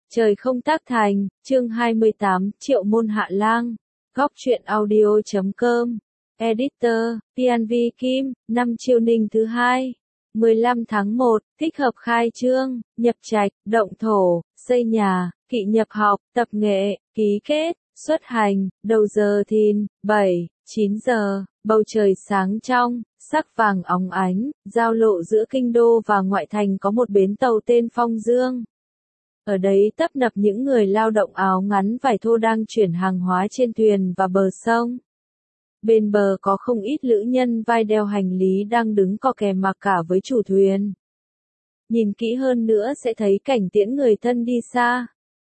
Trời không tác thành, chương 28, Triệu Môn Hạ Lang, Góc truyện audio.com, Editor, PNV Kim, năm Chiêu Ninh thứ hai, 15 tháng 1, thích hợp khai trương, nhập trạch, động thổ, xây nhà, kỵ nhập học, tập nghệ, ký kết, xuất hành, đầu giờ thìn, 7, 9 giờ, bầu trời sáng trong, sắc vàng óng ánh, giao lộ giữa kinh đô và ngoại thành có một bến tàu tên Phong Dương. Ở đấy tấp nập những người lao động áo ngắn vải thô đang chuyển hàng hóa trên thuyền và bờ sông. Bên bờ có không ít lữ nhân vai đeo hành lý đang đứng co kè mặc cả với chủ thuyền. Nhìn kỹ hơn nữa sẽ thấy cảnh tiễn người thân đi xa.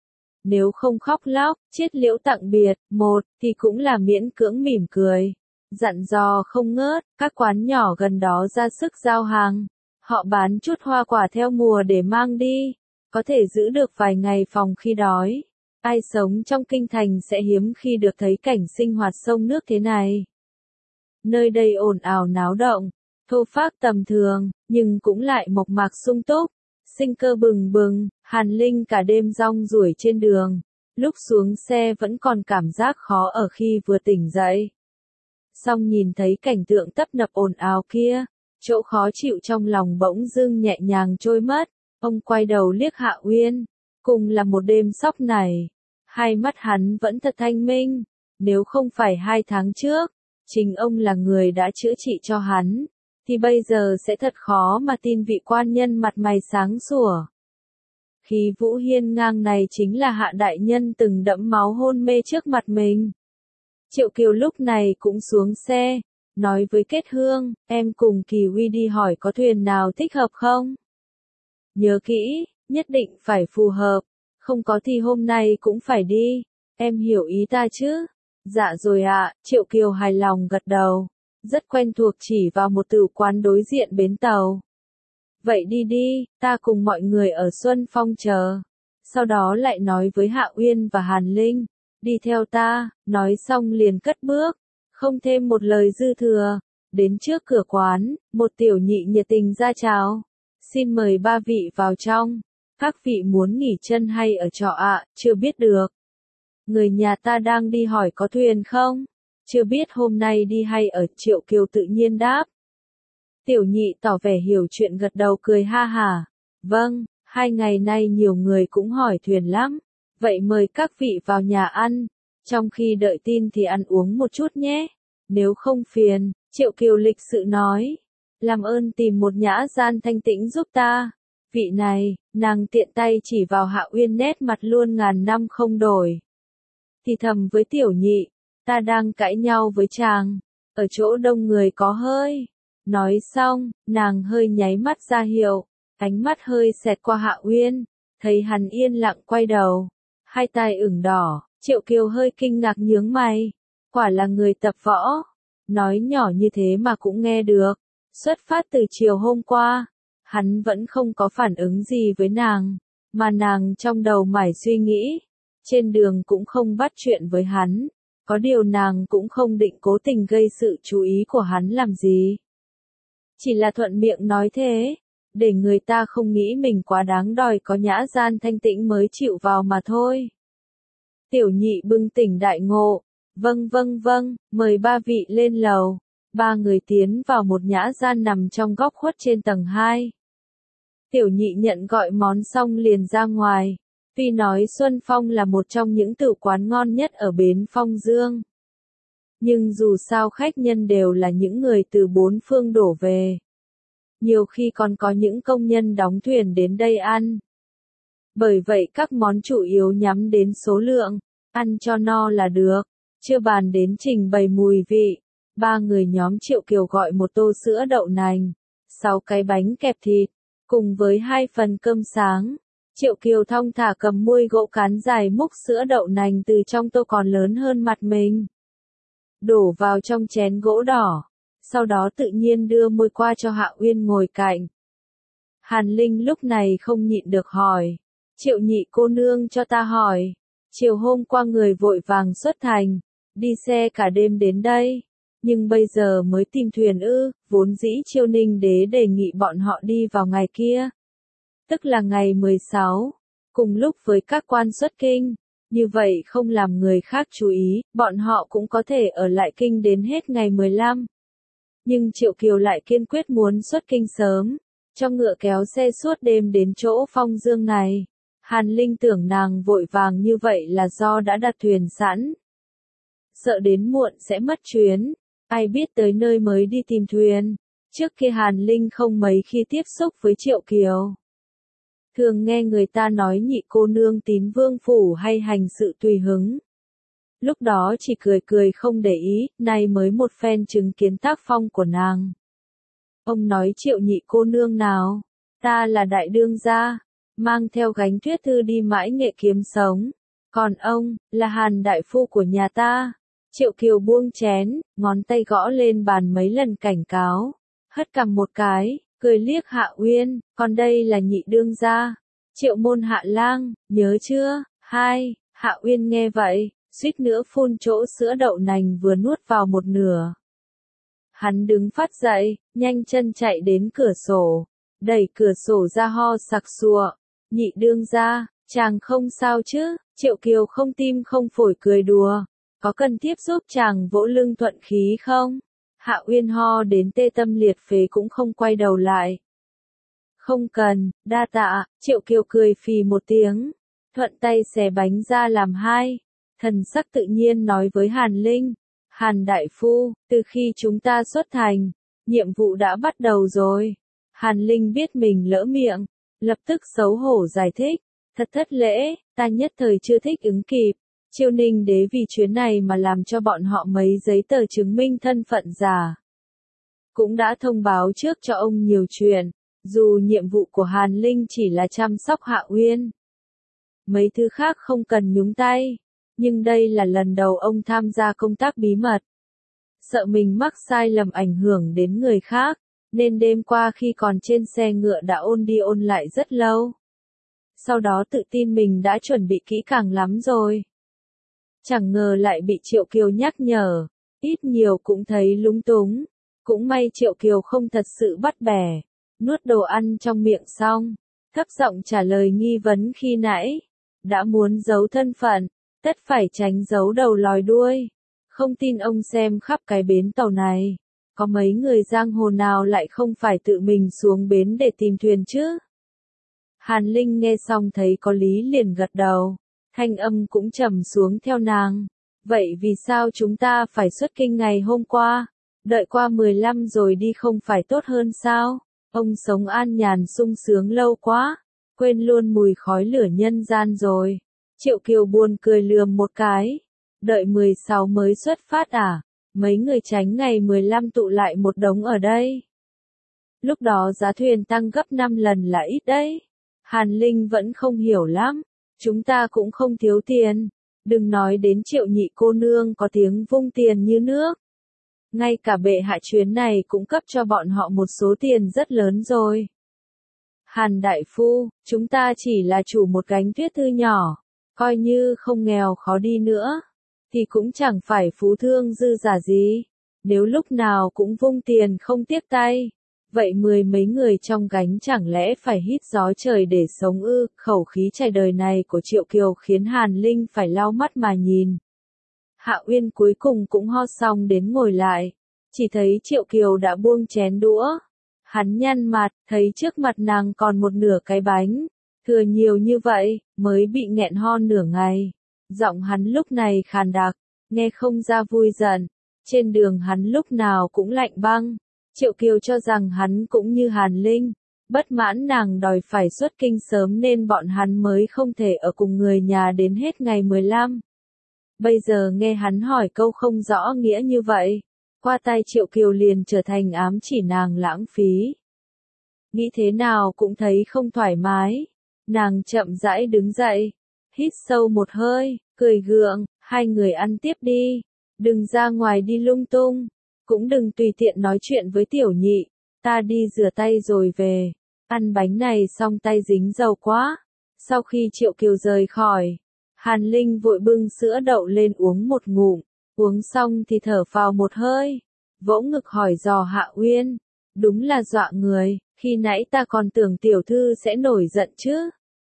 Nếu không khóc lóc, chết liễu tặng biệt, một, thì cũng là miễn cưỡng mỉm cười. Dặn dò không ngớt, các quán nhỏ gần đó ra sức giao hàng. Họ bán chút hoa quả theo mùa để mang đi. Có thể giữ được vài ngày phòng khi đói. Ai sống trong kinh thành sẽ hiếm khi được thấy cảnh sinh hoạt sông nước thế này. Nơi đây ồn ào náo động, thô phác tầm thường, nhưng cũng lại mộc mạc sung túc, sinh cơ bừng bừng. Hàn Linh cả đêm rong ruổi trên đường, lúc xuống xe vẫn còn cảm giác khó ở khi vừa tỉnh dậy. Song nhìn thấy cảnh tượng tấp nập ồn ào kia, chỗ khó chịu trong lòng bỗng dưng nhẹ nhàng trôi mất. Ông quay đầu liếc Hạ Uyên, cùng là một đêm sóc này, hai mắt hắn vẫn thật thanh minh, nếu không phải 2 tháng trước, chính ông là người đã chữa trị cho hắn, thì bây giờ sẽ thật khó mà tin vị quan nhân mặt mày sáng sủa. Khí vũ hiên ngang này chính là Hạ đại nhân từng đẫm máu hôn mê trước mặt mình. Triệu Kiều lúc này cũng xuống xe, nói với Kết Hương, em cùng Kỳ Huy đi hỏi có thuyền nào thích hợp không? Nhớ kỹ, nhất định phải phù hợp, không có thì hôm nay cũng phải đi, em hiểu ý ta chứ? Dạ rồi ạ, Triệu Kiều hài lòng gật đầu, rất quen thuộc chỉ vào một tử quán đối diện bến tàu. Vậy đi đi, ta cùng mọi người ở Xuân Phong chờ. Sau đó lại nói với Hạ Uyên và Hàn Linh, đi theo ta, nói xong liền cất bước, không thêm một lời dư thừa. Đến trước cửa quán, một tiểu nhị nhiệt tình ra chào. Xin mời ba vị vào trong. Các vị muốn nghỉ chân hay ở trọ ạ? Chưa biết được. Người nhà ta đang đi hỏi có thuyền không? Chưa biết hôm nay đi hay ở. Triệu Kiều tự nhiên đáp. Tiểu nhị tỏ vẻ hiểu chuyện gật đầu cười ha hả. Vâng, 2 ngày nay nhiều người cũng hỏi thuyền lắm. Vậy mời các vị vào nhà ăn. Trong khi đợi tin thì ăn uống một chút nhé. Nếu không phiền, Triệu Kiều lịch sự nói. Làm ơn tìm một nhã gian thanh tĩnh giúp ta. Vị này, nàng tiện tay chỉ vào Hạ Uyên nét mặt luôn ngàn năm không đổi. Thì thầm với tiểu nhị, ta đang cãi nhau với chàng, ở chỗ đông người có hơi. Nói xong, nàng hơi nháy mắt ra hiệu, ánh mắt hơi xẹt qua Hạ Uyên, thấy hắn yên lặng quay đầu, hai tai ửng đỏ, Triệu Kiều hơi kinh ngạc nhướng mày, quả là người tập võ, nói nhỏ như thế mà cũng nghe được. Xuất phát từ chiều hôm qua, hắn vẫn không có phản ứng gì với nàng, mà nàng trong đầu mải suy nghĩ, trên đường cũng không bắt chuyện với hắn, có điều nàng cũng không định cố tình gây sự chú ý của hắn làm gì. Chỉ là thuận miệng nói thế, để người ta không nghĩ mình quá đáng đòi có nhã gian thanh tĩnh mới chịu vào mà thôi. Tiểu nhị bừng tỉnh đại ngộ, vâng, mời ba vị lên lầu. 3 người tiến vào một nhã gian nằm trong góc khuất trên tầng 2. Tiểu nhị nhận gọi món xong liền ra ngoài. Tuy nói Xuân Phong là một trong những tử quán ngon nhất ở bến Phong Dương. Nhưng dù sao khách nhân đều là những người từ 4 phương đổ về. Nhiều khi còn có những công nhân đóng thuyền đến đây ăn. Bởi vậy các món chủ yếu nhắm đến số lượng, ăn cho no là được, chưa bàn đến trình bày mùi vị. 3 người nhóm Triệu Kiều gọi một tô sữa đậu nành, 6 cái bánh kẹp thịt, cùng với 2 phần cơm sáng. Triệu Kiều thong thả cầm muôi gỗ cán dài múc sữa đậu nành từ trong tô còn lớn hơn mặt mình. Đổ vào trong chén gỗ đỏ, sau đó tự nhiên đưa môi qua cho Hạ Uyên ngồi cạnh. Hàn Linh lúc này không nhịn được hỏi, Triệu nhị cô nương cho ta hỏi, chiều hôm qua người vội vàng xuất thành, đi xe cả đêm đến đây. Nhưng bây giờ mới tìm thuyền ư? Vốn dĩ Chiêu Ninh đế đề nghị bọn họ đi vào ngày kia. Tức là ngày 16. cùng lúc với các quan xuất kinh. Như vậy không làm người khác chú ý, bọn họ cũng có thể ở lại kinh đến hết ngày 15. Nhưng Triệu Kiều lại kiên quyết muốn xuất kinh sớm, cho ngựa kéo xe suốt đêm đến chỗ Phong Dương này. Hàn Linh tưởng nàng vội vàng như vậy là do đã đặt thuyền sẵn. Sợ đến muộn sẽ mất chuyến, ai biết tới nơi mới đi tìm thuyền. Trước kia Hàn Linh không mấy khi tiếp xúc với Triệu Kiều. Thường nghe người ta nói nhị cô nương tín vương phủ hay hành sự tùy hứng. Lúc đó chỉ cười cười không để ý, nay mới một phen chứng kiến tác phong của nàng. Ông nói Triệu nhị cô nương nào, ta là đại đương gia, mang theo gánh tuyết thư đi mãi nghệ kiếm sống. Còn ông, là Hàn đại phu của nhà ta. Triệu Kiều buông chén, ngón tay gõ lên bàn mấy lần cảnh cáo. Hất cằm một cái, cười liếc Hạ Uyên, còn đây là nhị đương gia. Triệu môn Hạ Lang, nhớ chưa? Hai, Hạ Uyên nghe vậy, suýt nữa phun chỗ sữa đậu nành vừa nuốt vào một nửa. Hắn đứng phát dậy, nhanh chân chạy đến cửa sổ, đẩy cửa sổ ra ho sặc sụa. Nhị đương gia, chàng không sao chứ? Triệu Kiều không tim không phổi cười đùa. Có cần tiếp giúp chàng vỗ lưng thuận khí không? Hạ Uyên ho đến tê tâm liệt phế cũng không quay đầu lại. Không cần, đa tạ. Triệu Kiều cười phì một tiếng, thuận tay xẻ bánh ra làm hai. Thần sắc tự nhiên nói với Hàn Linh, Hàn đại phu, từ khi chúng ta xuất thành, nhiệm vụ đã bắt đầu rồi. Hàn Linh biết mình lỡ miệng, lập tức xấu hổ giải thích, thật thất lễ, ta nhất thời chưa thích ứng kịp. Chiêu Ninh đế vì chuyến này mà làm cho bọn họ mấy giấy tờ chứng minh thân phận giả. Cũng đã thông báo trước cho ông nhiều chuyện, dù nhiệm vụ của Hàn Linh chỉ là chăm sóc Hạ Uyên. Mấy thứ khác không cần nhúng tay, nhưng đây là lần đầu ông tham gia công tác bí mật. Sợ mình mắc sai lầm ảnh hưởng đến người khác, nên đêm qua khi còn trên xe ngựa đã ôn đi ôn lại rất lâu. Sau đó tự tin mình đã chuẩn bị kỹ càng lắm rồi. Chẳng ngờ lại bị Triệu Kiều nhắc nhở, ít nhiều cũng thấy lúng túng. Cũng may Triệu Kiều không thật sự bắt bẻ, nuốt đồ ăn trong miệng xong, thấp giọng trả lời nghi vấn khi nãy. Đã muốn giấu thân phận, tất phải tránh giấu đầu lòi đuôi. Không tin ông xem khắp cái bến tàu này, có mấy người giang hồ nào lại không phải tự mình xuống bến để tìm thuyền chứ? Hàn Linh nghe xong thấy có lý liền gật đầu. Thanh âm cũng trầm xuống theo nàng. Vậy vì sao chúng ta phải xuất kinh ngày hôm qua? Đợi qua 15 rồi đi không phải tốt hơn sao? Ông sống an nhàn sung sướng lâu quá, quên luôn mùi khói lửa nhân gian rồi. Triệu Kiều buồn cười lườm một cái. Đợi 16 mới xuất phát à? Mấy người tránh ngày 15 tụ lại một đống ở đây. Lúc đó giá thuyền tăng gấp 5 lần là ít đấy. Hàn Linh vẫn không hiểu lắm. Chúng ta cũng không thiếu tiền. Đừng nói đến Triệu nhị cô nương có tiếng vung tiền như nước. Ngay cả bệ hạ chuyến này cũng cấp cho bọn họ một số tiền rất lớn rồi. Hàn đại phu, chúng ta chỉ là chủ một gánh tuyết thư nhỏ. Coi như không nghèo khó đi nữa, thì cũng chẳng phải phú thương dư giả gì. Nếu lúc nào cũng vung tiền không tiếc tay, vậy mười mấy người trong gánh chẳng lẽ phải hít gió trời để sống ư? Khẩu khí trải đời này của Triệu Kiều khiến Hàn Linh phải lau mắt mà nhìn. Hạ Uyên cuối cùng cũng ho xong đến ngồi lại, chỉ thấy Triệu Kiều đã buông chén đũa. Hắn nhăn mặt, thấy trước mặt nàng còn một nửa cái bánh, thừa nhiều như vậy, mới bị nghẹn ho nửa ngày. Giọng hắn lúc này khàn đặc, nghe không ra vui giận. Trên đường hắn lúc nào cũng lạnh băng. Triệu Kiều cho rằng hắn cũng như Hàn Linh, bất mãn nàng đòi phải xuất kinh sớm nên bọn hắn mới không thể ở cùng người nhà đến hết ngày 15. Bây giờ nghe hắn hỏi câu không rõ nghĩa như vậy, qua tay Triệu Kiều liền trở thành ám chỉ nàng lãng phí. Nghĩ thế nào cũng thấy không thoải mái. Nàng chậm rãi đứng dậy, hít sâu một hơi, cười gượng, hai người ăn tiếp đi, đừng ra ngoài đi lung tung, cũng đừng tùy tiện nói chuyện với tiểu nhị, ta đi rửa tay rồi về. Ăn bánh này xong tay dính dầu quá. Sau khi Triệu Kiều rời khỏi, Hàn Linh vội bưng sữa đậu lên uống một ngụm, uống xong thì thở phào một hơi, vỗ ngực hỏi dò Hạ Uyên, đúng là dọa người, khi nãy ta còn tưởng tiểu thư sẽ nổi giận chứ,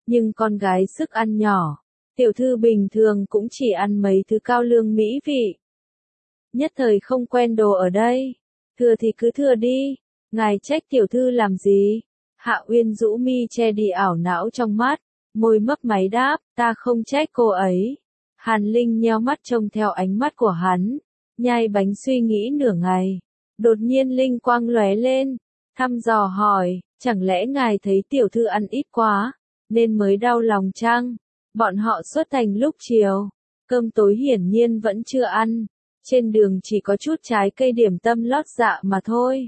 nhưng con gái sức ăn nhỏ, tiểu thư bình thường cũng chỉ ăn mấy thứ cao lương mỹ vị. Nhất thời không quen đồ ở đây, thừa thì cứ thừa đi, ngài trách tiểu thư làm gì? Hạ Uyên rũ mi che đi ảo não trong mắt, môi mấp máy đáp, ta không trách cô ấy. Hàn Linh nheo mắt trông theo ánh mắt của hắn, nhai bánh suy nghĩ nửa ngày. Đột nhiên linh quang lóe lên, thăm dò hỏi, chẳng lẽ ngài thấy tiểu thư ăn ít quá, nên mới đau lòng chăng? Bọn họ xuất thành lúc chiều, cơm tối hiển nhiên vẫn chưa ăn, trên đường chỉ có chút trái cây điểm tâm lót dạ mà thôi.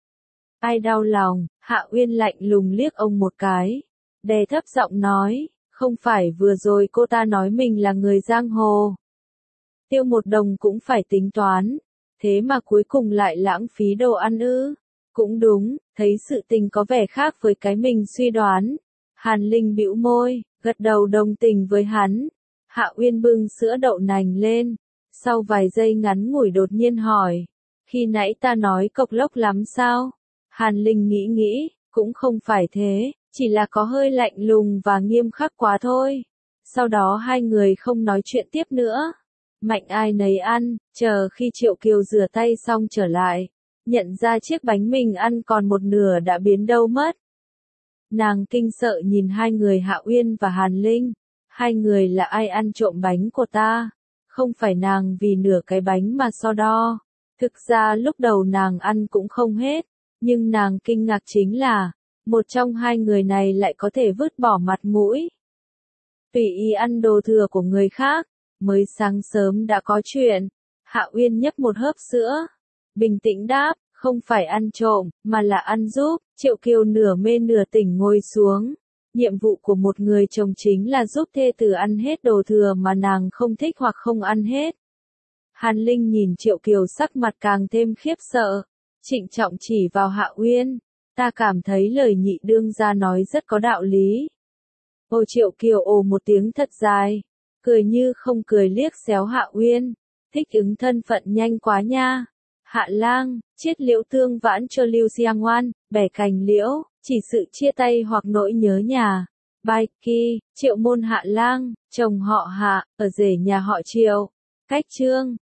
Ai đau lòng? Hạ Uyên lạnh lùng liếc ông một cái, đè thấp giọng nói, không phải vừa rồi cô ta nói mình là người giang hồ. Tiêu một đồng cũng phải tính toán, thế mà cuối cùng lại lãng phí đồ ăn ư? Cũng đúng, thấy sự tình có vẻ khác với cái mình suy đoán. Hàn Linh bĩu môi, gật đầu đồng tình với hắn. Hạ Uyên bưng sữa đậu nành lên, sau vài giây ngắn ngủi đột nhiên hỏi, khi nãy ta nói cộc lốc lắm sao? Hàn Linh nghĩ nghĩ, cũng không phải thế, chỉ là có hơi lạnh lùng và nghiêm khắc quá thôi. Sau đó hai người không nói chuyện tiếp nữa. Mạnh ai nấy ăn, chờ khi Triệu Kiều rửa tay xong trở lại, nhận ra chiếc bánh mình ăn còn một nửa đã biến đâu mất. Nàng kinh sợ nhìn hai người Hạ Uyên và Hàn Linh, hai người là ai ăn trộm bánh của ta? Không phải nàng vì nửa cái bánh mà so đo. Thực ra lúc đầu nàng ăn cũng không hết, nhưng nàng kinh ngạc chính là, một trong hai người này lại có thể vứt bỏ mặt mũi. Tùy ý ăn đồ thừa của người khác, mới sáng sớm đã có chuyện. Hạ Uyên nhấp một hớp sữa, bình tĩnh đáp, không phải ăn trộm, mà là ăn giúp. Triệu Kiều nửa mê nửa tỉnh ngồi xuống. Nhiệm vụ của một người chồng chính là giúp thê tử ăn hết đồ thừa mà nàng không thích hoặc không ăn hết. Hàn Linh nhìn Triệu Kiều sắc mặt càng thêm khiếp sợ, trịnh trọng chỉ vào Hạ Uyên, ta cảm thấy lời nhị đương gia nói rất có đạo lý. Ồ, Triệu Kiều ồ một tiếng thật dài, cười như không cười liếc xéo Hạ Uyên, thích ứng thân phận nhanh quá nha. Hạ lang, chiết liễu tương vãn cho Lưu Xiang Ngoan, bẻ cành liễu, chỉ sự chia tay hoặc nỗi nhớ nhà. Bài kỳ, Triệu môn Hạ lang, chồng họ Hạ, ở rể nhà họ Triệu. Cách chương